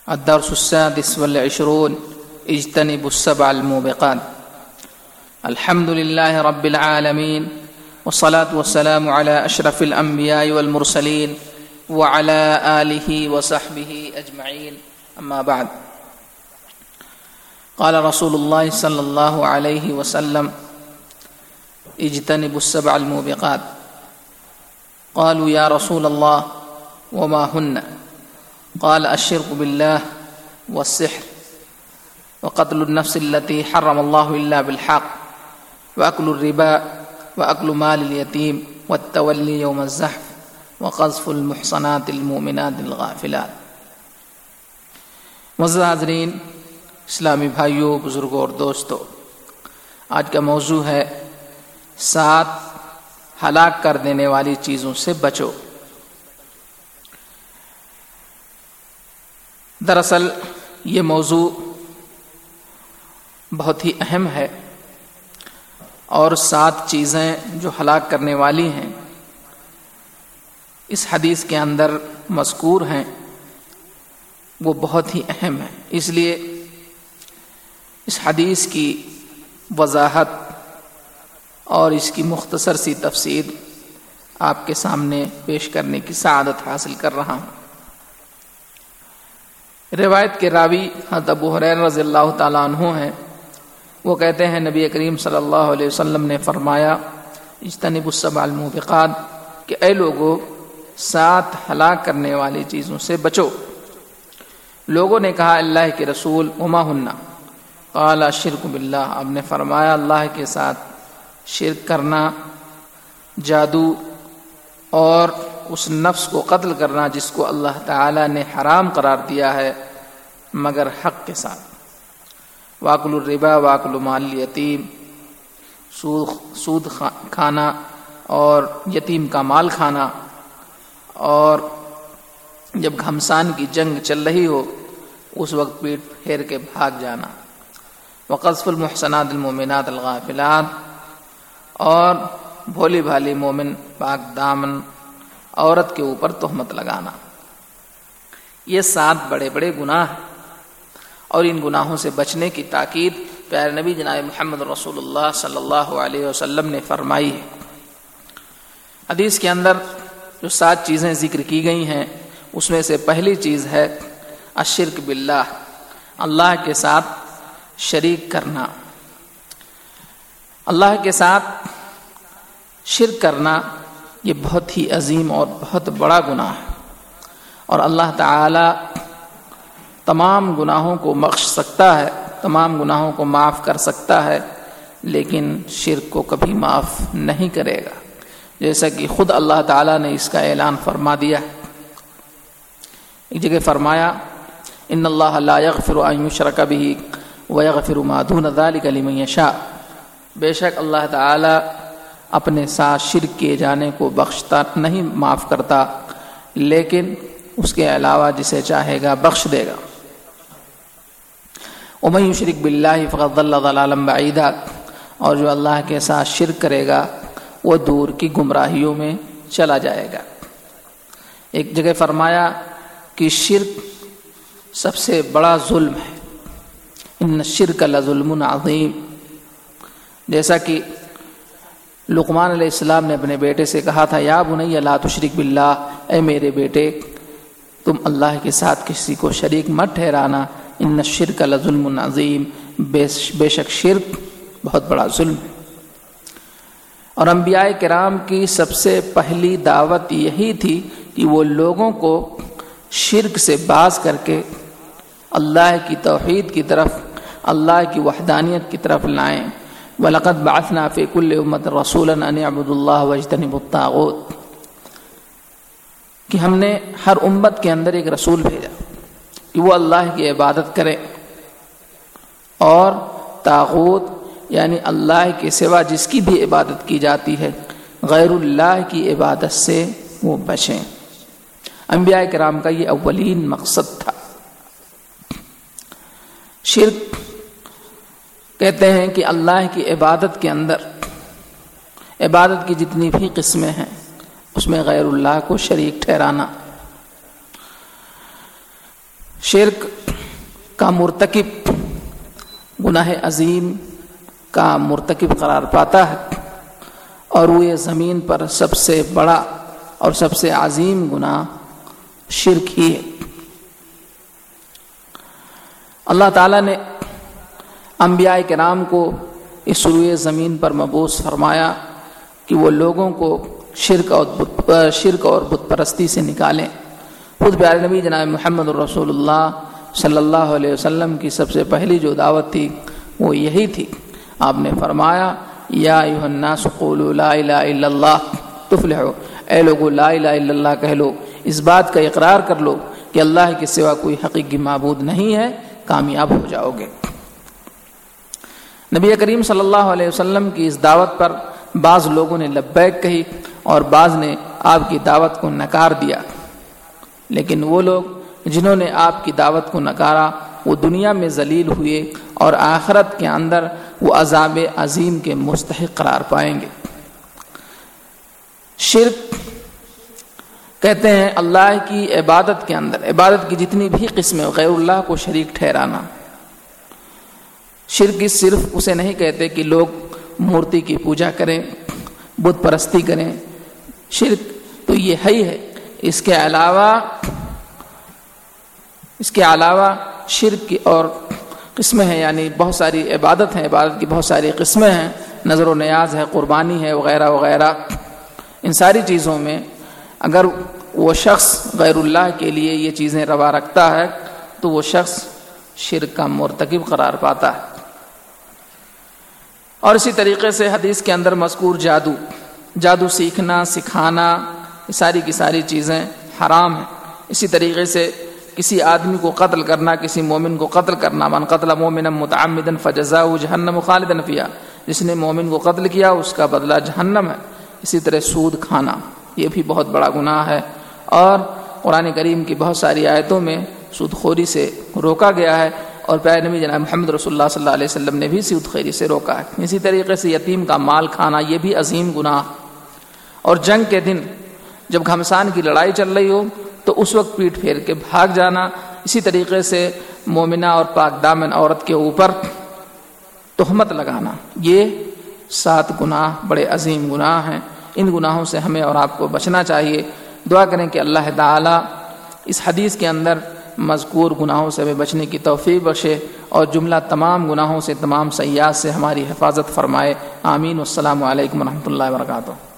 الدرس السادس والعشرون اجتنبوا السبع الموبقات. الحمد لله رب العالمين والصلاة والسلام على أشرف الأنبياء والمرسلين وعلى آله وصحبه أجمعين. أما بعد، قال رسول الله صلى الله عليه وسلم: اجتنبوا السبع الموبقات. قالوا يا رسول الله وما هن؟ قال: الشرك بالله والسحر وقتل النفس التي حرم الله إلا بالحق وأكل الربا وأكل مال اليتيم والتولي يوم الزحف وقذف المحصنات المؤمنات الغافلات. معزز حاضرین، اسلامی بھائیوں، بزرگوں اور دوستوں، آج کا موضوع ہے 7 ہلاک کر دینے والی چیزوں سے بچو. دراصل یہ موضوع بہت ہی اہم ہے اور 7 چیزیں جو ہلاک کرنے والی ہیں اس حدیث کے اندر مذکور ہیں، وہ بہت ہی اہم ہیں. اس لیے اس حدیث کی وضاحت اور اس کی مختصر سی تفسیر آپ کے سامنے پیش کرنے کی سعادت حاصل کر رہا ہوں. روایت کے راوی حضرت ابو ہریرہ رضی اللہ تعالیٰ عنہ ہیں. وہ کہتے ہیں نبی کریم صلی اللہ علیہ وسلم نے فرمایا: اجتنبوا السبع الموبقات، کہ اے لوگو 7 ہلاک کرنے والی چیزوں سے بچو. لوگوں نے کہا: اللہ کے رسول وما ہن؟ قال: الشرک باللہ. اب نے فرمایا اللہ کے ساتھ شرک کرنا، جادو، اور اس نفس کو قتل کرنا جس کو اللہ تعالی نے حرام قرار دیا ہے مگر حق کے ساتھ. واکل الربا واکل مال الیتیم، سود کھانا اور یتیم کا مال کھانا، اور جب گھمسان کی جنگ چل رہی ہو اس وقت پیٹ پھیر کے بھاگ جانا. وقذف المحصنات المؤمنات الغافلات، اور بھولی بھالی مومن پاک دامن عورت کے اوپر تہمت لگانا. یہ 7 بڑے بڑے گناہ ہیں اور ان گناہوں سے بچنے کی تاکید پیارے نبی جناب محمد رسول اللہ صلی اللہ علیہ وسلم نے فرمائی ہے. حدیث کے اندر جو 7 چیزیں ذکر کی گئی ہیں اس میں سے پہلی چیز ہے الشرک باللہ، اللہ کے ساتھ شریک کرنا. اللہ کے ساتھ شرک کرنا یہ بہت ہی عظیم اور بہت بڑا گناہ ہے، اور اللہ تعالی تمام گناہوں کو بخش سکتا ہے، تمام گناہوں کو معاف کر سکتا ہے، لیکن شرک کو کبھی معاف نہیں کرے گا، جیسا کہ خود اللہ تعالی نے اس کا اعلان فرما دیا. ایک جگہ فرمایا: ان اللہ لا یغفر ان یشرک بہ ویغفر ما دون ذلک لمن یشاء. بے شک اللہ تعالی اپنے ساتھ شرک کیے جانے کو بخشتا نہیں، معاف کرتا، لیکن اس کے علاوہ جسے چاہے گا بخش دے گا. ومن یشرک باللہ فقد ضل ضلالا بعیدا، اور جو اللہ کے ساتھ شرک کرے گا وہ دور کی گمراہیوں میں چلا جائے گا. ایک جگہ فرمایا کہ شرک سب سے بڑا ظلم ہے، ان الشرک لظلم عظیم. جیسا کہ لقمان علیہ السلام نے اپنے بیٹے سے کہا تھا: یا بنی لا تشرک باللہ، اے میرے بیٹے تم اللہ کے ساتھ کسی کو شریک مت ٹھہرانا، ان الشرک لظلم عظیم، بے شک شرک بہت بڑا ظلم ہے. اور انبیاء کرام کی سب سے پہلی دعوت یہی تھی کہ وہ لوگوں کو شرک سے باز کر کے اللہ کی توحید کی طرف، اللہ کی وحدانیت کی طرف لائیں. وَلَقَدْ بَعَثْنَا فِي كُلِّ أُمَّةٍ رَسُولًا أَنِ اعْبُدُوا اللَّهَ وَاجْتَنِبُوا الطَّاغُوتَ، کہ ہم نے ہر امت کے اندر ایک رسول بھیجا کہ وہ اللہ کی عبادت کرے اور طاغوت یعنی اللہ کے سوا جس کی بھی عبادت کی جاتی ہے غیر اللہ کی عبادت سے وہ بچیں. انبیاء کرام کا یہ اولین مقصد تھا. شرک کہتے ہیں کہ اللہ کی عبادت کے اندر عبادت کی جتنی بھی قسمیں ہیں اس میں غیر اللہ کو شریک ٹھہرانا. شرک کا مرتکب گناہ عظیم کا مرتکب قرار پاتا ہے اور وہ یہ زمین پر سب سے بڑا اور سب سے عظیم گناہ شرک ہی ہے۔ اللہ تعالیٰ نے انبیاء کرام کو اس روئے زمین پر مبعوث فرمایا کہ وہ لوگوں کو شرک اور بت پرستی سے نکالیں۔ خود پیارے نبی جناب محمد الرسول اللہ صلی اللہ علیہ وسلم کی سب سے پہلی جو دعوت تھی وہ یہی تھی۔ آپ نے فرمایا یا ایھا الناس قولوا لا الہ الا اللہ تفلحوا، اے لوگو لا الہ الا اللہ کہہ لو، اس بات کا اقرار کر لو کہ اللہ کے سوا کوئی حقیقی معبود نہیں ہے، کامیاب ہو جاؤ گے۔ نبی کریم صلی اللہ علیہ وسلم کی اس دعوت پر بعض لوگوں نے لبیک کہی اور بعض نے آپ کی دعوت کو نکار دیا، لیکن وہ لوگ جنہوں نے آپ کی دعوت کو نکارا وہ دنیا میں ذلیل ہوئے اور آخرت کے اندر وہ عذاب عظیم کے مستحق قرار پائیں گے۔ شرک کہتے ہیں اللہ کی عبادت کے اندر عبادت کی جتنی بھی قسمیں غیر اللہ کو شریک ٹھہرانا۔ شرک صرف اسے نہیں کہتے کہ لوگ مورتی کی پوجا کریں، بت پرستی کریں، شرک تو یہ ہے۔ اس کے علاوہ شرک کی اور قسمیں ہیں، یعنی بہت ساری عبادت ہیں، عبادت کی بہت ساری قسمیں ہیں، نظر و نیاز ہے، قربانی ہے، وغیرہ وغیرہ۔ ان ساری چیزوں میں اگر وہ شخص غیر اللہ کے لیے یہ چیزیں روا رکھتا ہے تو وہ شخص شرک کا مرتکب قرار پاتا ہے۔ اور اسی طریقے سے حدیث کے اندر مذکور جادو سیکھنا، سکھانا، یہ ساری کی ساری چیزیں حرام ہیں۔ اسی طریقے سے کسی آدمی کو قتل کرنا، کسی مومن کو قتل کرنا، من قتل مومنا متعمدا فجزاؤہ جہنم خالدا فیہا، جس نے مومن کو قتل کیا اس کا بدلہ جہنم ہے۔ اسی طرح سود کھانا یہ بھی بہت بڑا گناہ ہے، اور قرآن کریم کی بہت ساری آیتوں میں سود خوری سے روکا گیا ہے، اور پیارے نبی جناب محمد رسول اللہ صلی اللہ علیہ وسلم نے بھی سود خوری سے روکا ہے۔ اسی طریقے سے یتیم کا مال کھانا یہ بھی عظیم گناہ، اور جنگ کے دن جب گھمسان کی لڑائی چل رہی ہو تو اس وقت پیٹ پھیر کے بھاگ جانا، اسی طریقے سے مومنہ اور پاک دامن عورت کے اوپر تہمت لگانا، یہ 7 گناہ بڑے عظیم گناہ ہیں۔ ان گناہوں سے ہمیں اور آپ کو بچنا چاہیے۔ دعا کریں کہ اللہ تعالی اس حدیث کے اندر مذکور گناہوں سے ہمیں بچنے کی توفیق بخشے اور جملہ تمام گناہوں سے، تمام سیئات سے ہماری حفاظت فرمائے۔ آمین۔ والسلام علیکم ورحمۃ اللہ وبرکاتہ۔